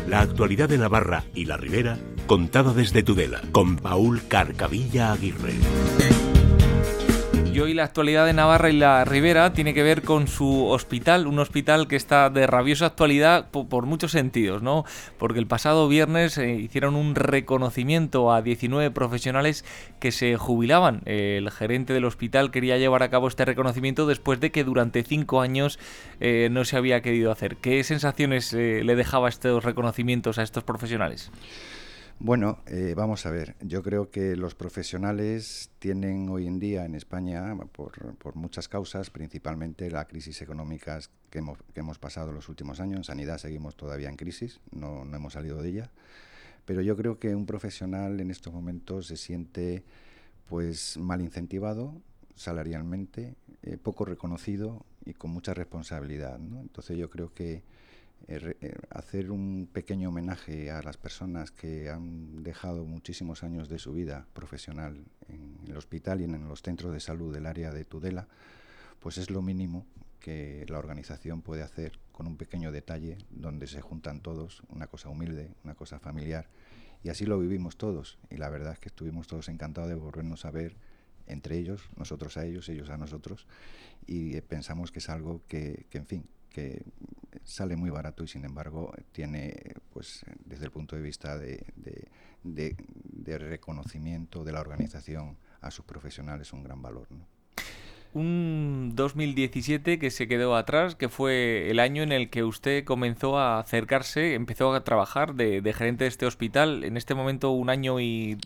La actualidad de Navarra y la Ribera, contada desde Tudela, con Paul Carcavilla Aguirre. Y hoy la actualidad de Navarra y la Ribera tiene que ver con su hospital, un hospital que está de rabiosa actualidad por muchos sentidos, ¿no? Porque el pasado viernes hicieron un reconocimiento a 19 profesionales que se jubilaban. El gerente del hospital quería llevar a cabo este reconocimiento después de que durante 5 años no se había querido hacer. ¿Qué sensaciones le dejaba estos reconocimientos a estos profesionales? Bueno, vamos a ver, yo creo que los profesionales tienen hoy en día en España, por muchas causas, principalmente la crisis económica que hemos pasado los últimos años. En sanidad seguimos todavía en crisis, no hemos salido de ella, pero yo creo que un profesional en estos momentos se siente pues mal incentivado salarialmente, poco reconocido y con mucha responsabilidad, ¿no? Entonces yo creo que hacer un pequeño homenaje a las personas que han dejado muchísimos años de su vida profesional en el hospital y en los centros de salud del área de Tudela, pues es lo mínimo que la organización puede hacer con un pequeño detalle donde se juntan todos, una cosa humilde, una cosa familiar, y así lo vivimos todos, y la verdad es que estuvimos todos encantados de volvernos a ver entre ellos, nosotros a ellos, ellos a nosotros, y pensamos que es algo que en fin, que sale muy barato y sin embargo tiene, pues desde el punto de vista de reconocimiento de la organización a sus profesionales, un gran valor, ¿no? Un 2017 que se quedó atrás, que fue el año en el que usted comenzó a acercarse, empezó a trabajar de gerente de este hospital. En este momento un año y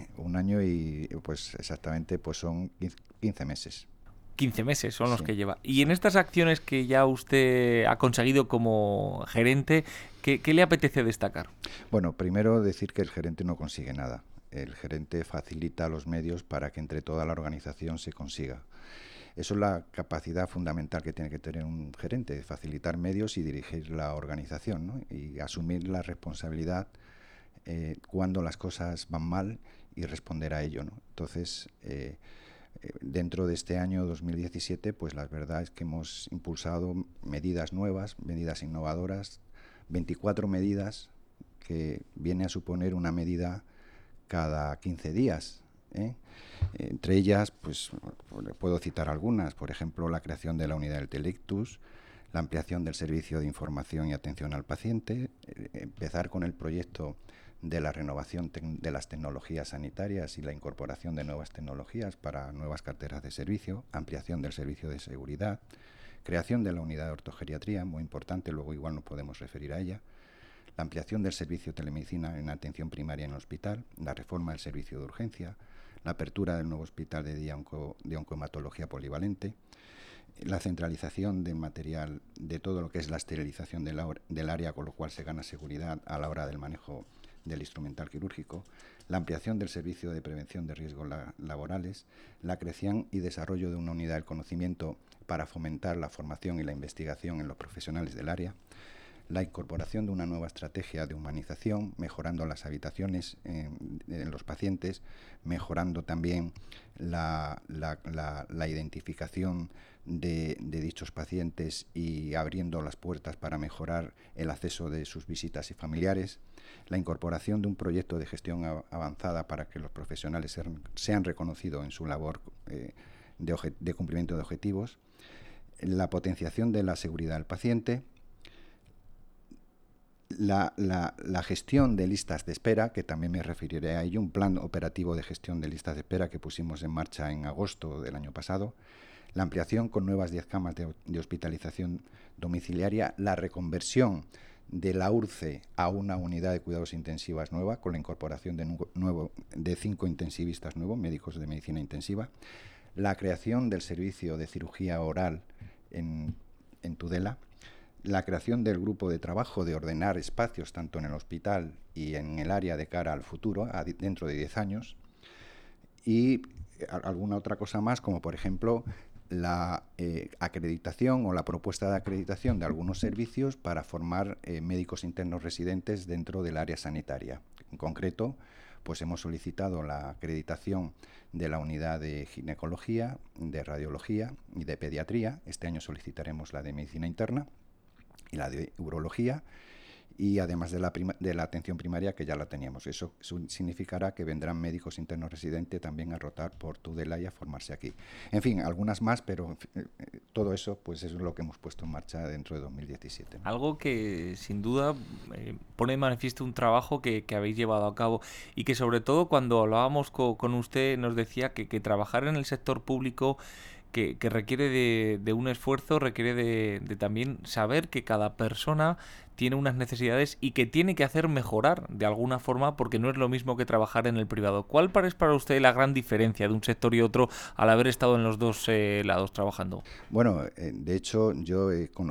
pues exactamente pues son 15 meses. 15 meses son los Sí. que lleva. Y en estas acciones que ya usted ha conseguido como gerente, ¿qué le apetece destacar? Bueno, primero decir que el gerente no consigue nada. El gerente facilita los medios para que entre toda la organización se consiga. Eso es la capacidad fundamental que tiene que tener un gerente, de facilitar medios y dirigir la organización, ¿no? Y asumir la responsabilidad cuando las cosas van mal y responder a ello, ¿no? Entonces, dentro de este año 2017, pues la verdad es que hemos impulsado medidas nuevas, medidas innovadoras, 24 medidas que viene a suponer una medida cada 15 días, ¿eh? Entre ellas, pues puedo citar algunas, por ejemplo, la creación de la unidad del Telectus, la ampliación del servicio de información y atención al paciente, empezar con el proyecto de la renovación de las tecnologías sanitarias y la incorporación de nuevas tecnologías para nuevas carteras de servicio, ampliación del servicio de seguridad, creación de la unidad de ortogeriatría, muy importante, luego igual nos podemos referir a ella, la ampliación del servicio de telemedicina en atención primaria en el hospital, la reforma del servicio de urgencia, la apertura del nuevo hospital de día de oncohematología polivalente, la centralización de material de todo lo que es la esterilización del área, con lo cual se gana seguridad a la hora del manejo del instrumental quirúrgico, la ampliación del servicio de prevención de riesgos laborales, la creación y desarrollo de una unidad del conocimiento para fomentar la formación y la investigación en los profesionales del área, la incorporación de una nueva estrategia de humanización, mejorando las habitaciones en los pacientes, mejorando también la identificación de dichos pacientes y abriendo las puertas para mejorar el acceso de sus visitas y familiares, la incorporación de un proyecto de gestión avanzada para que los profesionales sean reconocidos en su labor de cumplimiento de objetivos, la potenciación de la seguridad del paciente, la gestión de listas de espera, que también me referiré a ello, un plan operativo de gestión de listas de espera que pusimos en marcha en agosto del año pasado, la ampliación con nuevas 10 camas de hospitalización domiciliaria, la reconversión de la URCE a una unidad de cuidados intensivas nueva, con la incorporación de 5 intensivistas nuevos, médicos de medicina intensiva, la creación del servicio de cirugía oral en Tudela, la creación del grupo de trabajo de ordenar espacios tanto en el hospital y en el área de cara al futuro, dentro de 10 años, y alguna otra cosa más, como por ejemplo la acreditación o la propuesta de acreditación de algunos servicios para formar médicos internos residentes dentro del área sanitaria. En concreto, pues hemos solicitado la acreditación de la unidad de ginecología, de radiología y de pediatría. Este año solicitaremos la de medicina interna y la de urología, y además de la atención primaria, que ya la teníamos. Eso significará que vendrán médicos internos residentes también a rotar por Tudela y a formarse aquí. En fin, algunas más, pero todo eso pues es lo que hemos puesto en marcha dentro de 2017. ¿no? Algo que sin duda pone de manifiesto un trabajo que habéis llevado a cabo y que sobre todo cuando hablábamos con usted nos decía que trabajar en el sector público que requiere de un esfuerzo, requiere de también saber que cada persona tiene unas necesidades y que tiene que hacer mejorar de alguna forma, porque no es lo mismo que trabajar en el privado. ¿Cuál es para usted la gran diferencia de un sector y otro al haber estado en los dos lados trabajando? Bueno, de hecho yo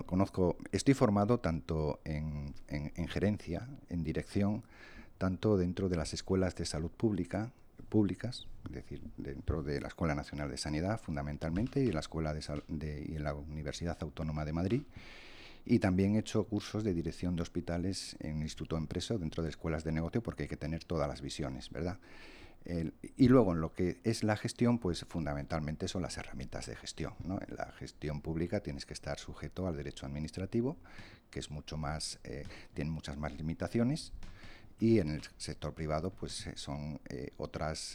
estoy formado tanto en gerencia, en dirección, tanto dentro de las escuelas de salud públicas, es decir, dentro de la Escuela Nacional de Sanidad fundamentalmente y en la Escuela y en la Universidad Autónoma de Madrid, y también he hecho cursos de dirección de hospitales en el Instituto Empresa dentro de escuelas de negocio, porque hay que tener todas las visiones, ¿verdad? Y luego en lo que es la gestión, pues fundamentalmente son las herramientas de gestión, ¿no? En la gestión pública tienes que estar sujeto al derecho administrativo, que es mucho más, tiene muchas más limitaciones. Y en el sector privado pues son otras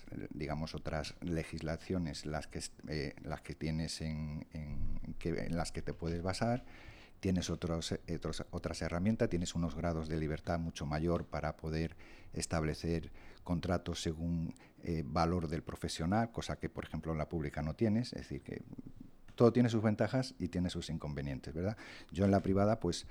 legislaciones las que tienes en las que te puedes basar. Tienes otras herramientas, tienes unos grados de libertad mucho mayor para poder establecer contratos según valor del profesional, cosa que por ejemplo en la pública no tienes. Es decir, que todo tiene sus ventajas y tiene sus inconvenientes, ¿verdad? Yo en la privada, pues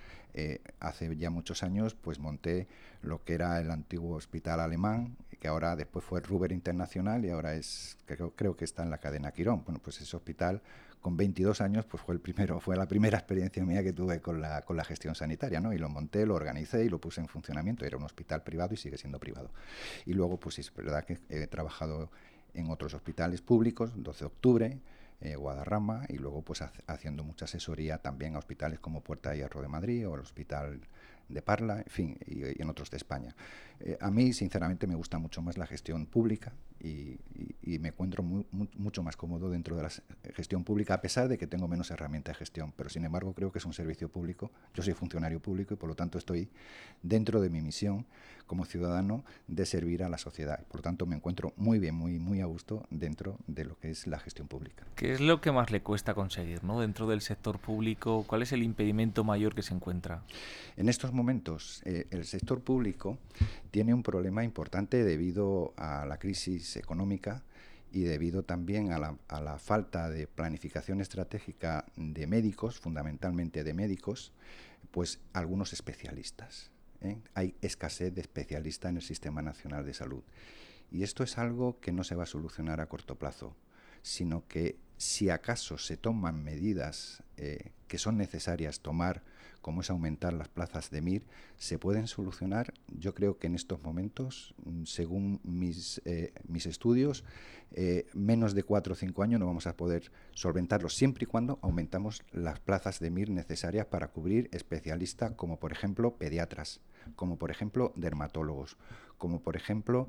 hace ya muchos años, pues monté lo que era el antiguo hospital alemán, que ahora después fue Ruber Internacional y ahora creo que está en la cadena Quirón. Bueno, pues ese hospital con 22 años, pues fue la primera experiencia mía que tuve con la gestión sanitaria, ¿no? Y lo monté, lo organicé y lo puse en funcionamiento. Era un hospital privado y sigue siendo privado. Y luego, pues es verdad que he trabajado en otros hospitales públicos, 12 de octubre, Guadarrama, y luego pues haciendo mucha asesoría también a hospitales como Puerta de Hierro de Madrid o el Hospital de Parla, en fin, y en otros de España. A mí, sinceramente, me gusta mucho más la gestión pública y me encuentro mucho más cómodo dentro de la gestión pública, a pesar de que tengo menos herramientas de gestión, pero sin embargo creo que es un servicio público. Yo soy funcionario público y por lo tanto estoy dentro de mi misión como ciudadano de servir a la sociedad. Por lo tanto me encuentro muy bien, muy a gusto dentro de lo que es la gestión pública. ¿Qué es lo que más le cuesta conseguir, ¿no? Dentro del sector público? ¿Cuál es el impedimento mayor que se encuentra? En estos momentos el sector público tiene un problema importante debido a la crisis económica y debido también a la falta de planificación estratégica de médicos, fundamentalmente de médicos, pues algunos especialistas. Hay escasez de especialistas en el Sistema Nacional de Salud. Y esto es algo que no se va a solucionar a corto plazo, sino que si acaso se toman medidas que son necesarias tomar, como es aumentar las plazas de MIR, se pueden solucionar. Yo creo que en estos momentos, según mis estudios, menos de 4 o 5 años no vamos a poder solventarlo, siempre y cuando aumentamos las plazas de MIR necesarias para cubrir especialistas como por ejemplo pediatras, como por ejemplo dermatólogos, como por ejemplo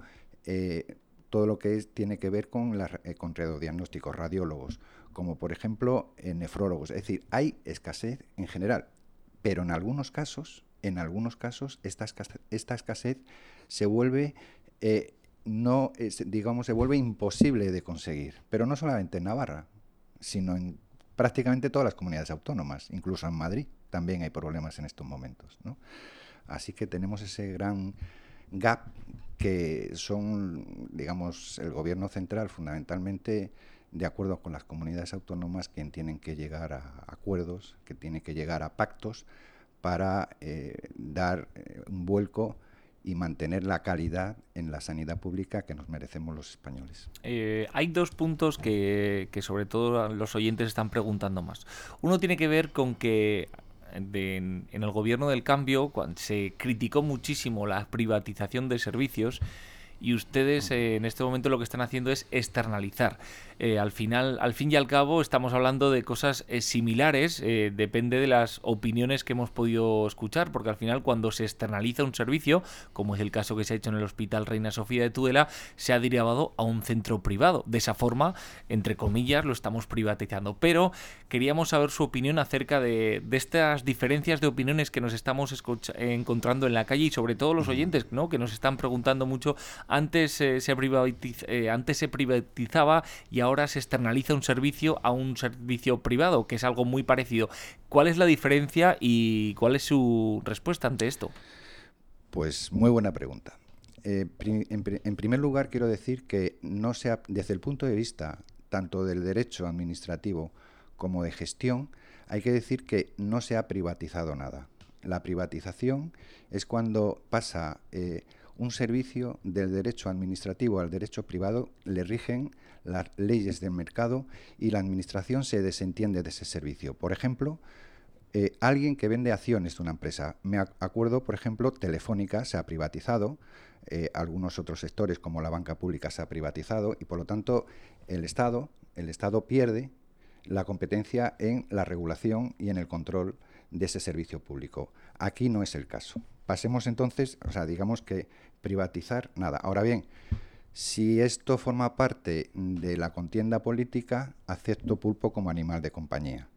todo lo que tiene que ver con radiodiagnósticos, radiólogos, como por ejemplo nefrólogos. Es decir, hay escasez en general, pero en algunos casos esta escasez se vuelve se vuelve imposible de conseguir, pero no solamente en Navarra, sino en prácticamente todas las comunidades autónomas, incluso en Madrid también hay problemas en estos momentos, ¿no? Así que tenemos ese gran gap que son, digamos, el gobierno central fundamentalmente, de acuerdo con las comunidades autónomas, que tienen que llegar a acuerdos, que tienen que llegar a pactos para dar un vuelco y mantener la calidad en la sanidad pública que nos merecemos los españoles. Hay dos puntos que sobre todo los oyentes están preguntando más. Uno tiene que ver con que en el gobierno del cambio, cuando se criticó muchísimo la privatización de servicios, y ustedes en este momento lo que están haciendo es externalizar. Al fin y al cabo, estamos hablando de cosas similares, depende de las opiniones que hemos podido escuchar, porque al final cuando se externaliza un servicio, como es el caso que se ha hecho en el Hospital Reina Sofía de Tudela, se ha derivado a un centro privado. De esa forma, entre comillas, lo estamos privatizando. Pero queríamos saber su opinión acerca de estas diferencias de opiniones que nos estamos encontrando en la calle y sobre todo los oyentes, ¿no?, que nos están preguntando mucho. Antes se privatizaba y ahora se externaliza un servicio a un servicio privado, que es algo muy parecido. ¿Cuál es la diferencia y cuál es su respuesta ante esto? Pues muy buena pregunta. En primer lugar, quiero decir que desde el punto de vista tanto del derecho administrativo como de gestión, hay que decir que no se ha privatizado nada. La privatización es cuando pasa un servicio del derecho administrativo al derecho privado, le rigen las leyes del mercado y la administración se desentiende de ese servicio. Por ejemplo, alguien que vende acciones de una empresa. Me acuerdo, por ejemplo, Telefónica se ha privatizado, algunos otros sectores como la banca pública se ha privatizado y por lo tanto el Estado pierde la competencia en la regulación y en el control de ese servicio público. Aquí no es el caso. Pasemos entonces, digamos que privatizar nada. Ahora bien, si esto forma parte de la contienda política, acepto pulpo como animal de compañía.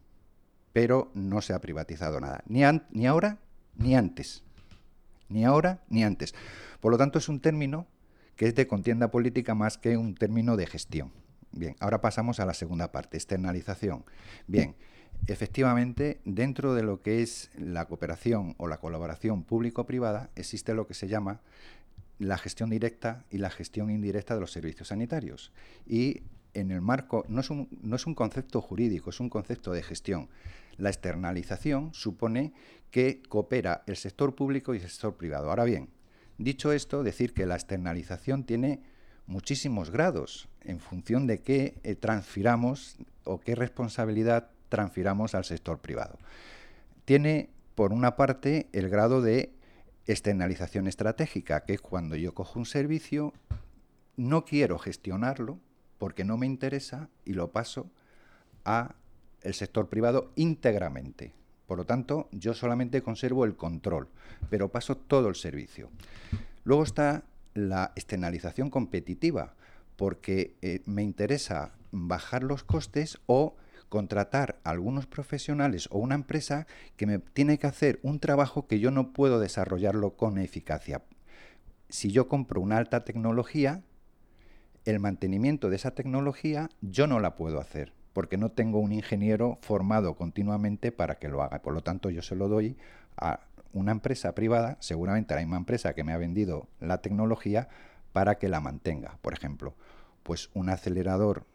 Pero no se ha privatizado nada, ni ahora ni antes. Ni ahora ni antes. Por lo tanto, es un término que es de contienda política más que un término de gestión. Bien, ahora pasamos a la segunda parte, externalización. Bien, efectivamente, dentro de lo que es la cooperación o la colaboración público-privada, existe lo que se llama la gestión directa y la gestión indirecta de los servicios sanitarios. Y en el marco, no es un concepto jurídico, es un concepto de gestión. La externalización supone que coopera el sector público y el sector privado. Ahora bien, dicho esto, decir que la externalización tiene muchísimos grados en función de qué transfiramos o qué responsabilidad transfiramos al sector privado. Tiene, por una parte, el grado de externalización estratégica, que es cuando yo cojo un servicio, no quiero gestionarlo porque no me interesa y lo paso a el sector privado íntegramente. Por lo tanto, yo solamente conservo el control, pero paso todo el servicio. Luego está la externalización competitiva, porque me interesa bajar los costes o contratar a algunos profesionales o una empresa que me tiene que hacer un trabajo que yo no puedo desarrollarlo con eficacia. Si yo compro una alta tecnología, el mantenimiento de esa tecnología yo no la puedo hacer, porque no tengo un ingeniero formado continuamente para que lo haga. Por lo tanto, yo se lo doy a una empresa privada, seguramente a la misma empresa que me ha vendido la tecnología, para que la mantenga. Por ejemplo, pues un acelerador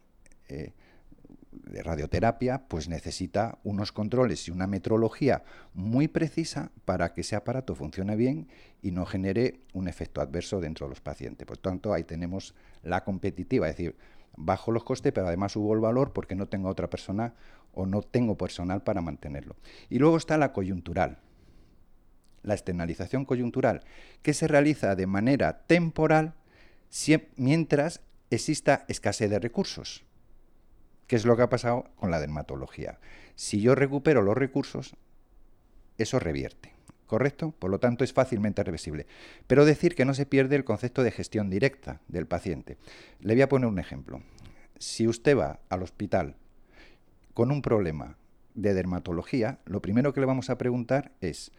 de radioterapia pues necesita unos controles y una metrología muy precisa para que ese aparato funcione bien y no genere un efecto adverso dentro de los pacientes. Por tanto, ahí tenemos la competitiva, es decir, bajo los costes, pero además subo el valor porque no tengo otra persona o no tengo personal para mantenerlo. Y luego está la coyuntural, la externalización coyuntural, que se realiza de manera temporal mientras exista escasez de recursos, que es lo que ha pasado con la dermatología. Si yo recupero los recursos, eso revierte, ¿correcto? Por lo tanto, es fácilmente reversible. Pero decir que no se pierde el concepto de gestión directa del paciente. Le voy a poner un ejemplo. Si usted va al hospital con un problema de dermatología, lo primero que le vamos a preguntar es: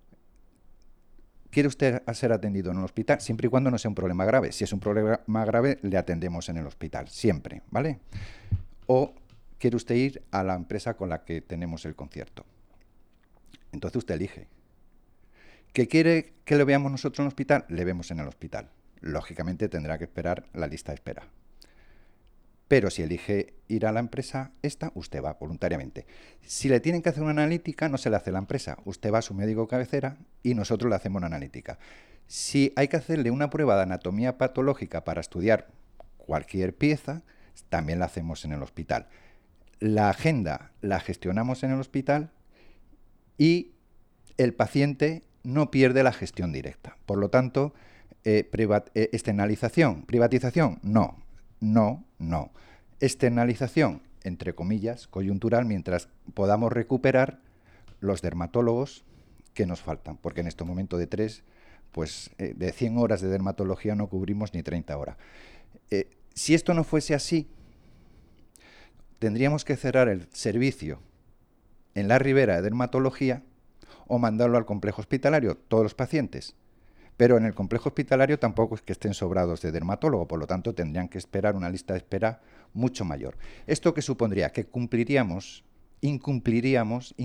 ¿quiere usted ser atendido en el hospital? Siempre y cuando no sea un problema grave. Si es un problema grave, le atendemos en el hospital, siempre, ¿vale? ¿O quiere usted ir a la empresa con la que tenemos el concierto? Entonces usted elige. ¿Que quiere que lo veamos nosotros en el hospital? Le vemos en el hospital. Lógicamente tendrá que esperar la lista de espera. Pero si elige ir a la empresa esta, usted va voluntariamente. Si le tienen que hacer una analítica, no se le hace a la empresa. Usted va a su médico cabecera y nosotros le hacemos una analítica. Si hay que hacerle una prueba de anatomía patológica para estudiar cualquier pieza, también la hacemos en el hospital. La agenda la gestionamos en el hospital y el paciente no pierde la gestión directa. Por lo tanto, Externalización, privatización, no. Externalización, entre comillas, coyuntural, mientras podamos recuperar los dermatólogos que nos faltan, porque en este momento de 3, pues de 100 horas de dermatología no cubrimos ni 30 horas. Si esto no fuese así, tendríamos que cerrar el servicio en la Ribera de dermatología o mandarlo al complejo hospitalario, todos los pacientes. Pero en el complejo hospitalario tampoco es que estén sobrados de dermatólogo, por lo tanto tendrían que esperar una lista de espera mucho mayor. ¿Esto qué supondría? Que incumpliríamos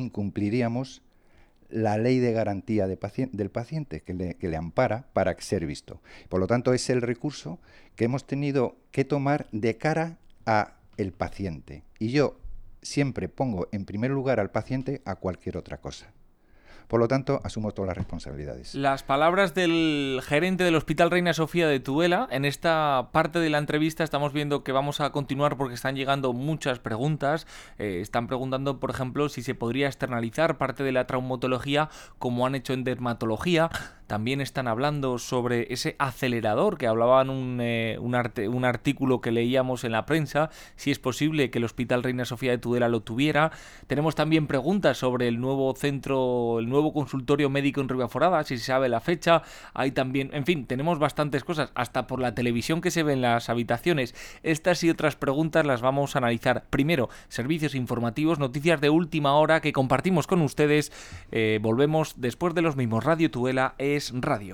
la ley de garantía del paciente que le ampara para ser visto. Por lo tanto, es el recurso que hemos tenido que tomar de cara a el paciente. Y yo siempre pongo en primer lugar al paciente a cualquier otra cosa. Por lo tanto, asumo todas las responsabilidades. Las palabras del gerente del Hospital Reina Sofía de Tudela. En esta parte de la entrevista estamos viendo que vamos a continuar porque están llegando muchas preguntas. Están preguntando, por ejemplo, si se podría externalizar parte de la traumatología como han hecho en dermatología. También están hablando sobre ese acelerador que hablaban un artículo que leíamos en la prensa, si es posible que el Hospital Reina Sofía de Tudela lo tuviera. Tenemos también preguntas sobre el nuevo consultorio médico en Ribaforada, si se sabe la fecha. Hay también, en fin, tenemos bastantes cosas, hasta por la televisión que se ve en las habitaciones. Estas y otras preguntas las vamos a analizar. Primero, servicios informativos, noticias de última hora que compartimos con ustedes. Volvemos después de los mismos. Radio Tudela es radio.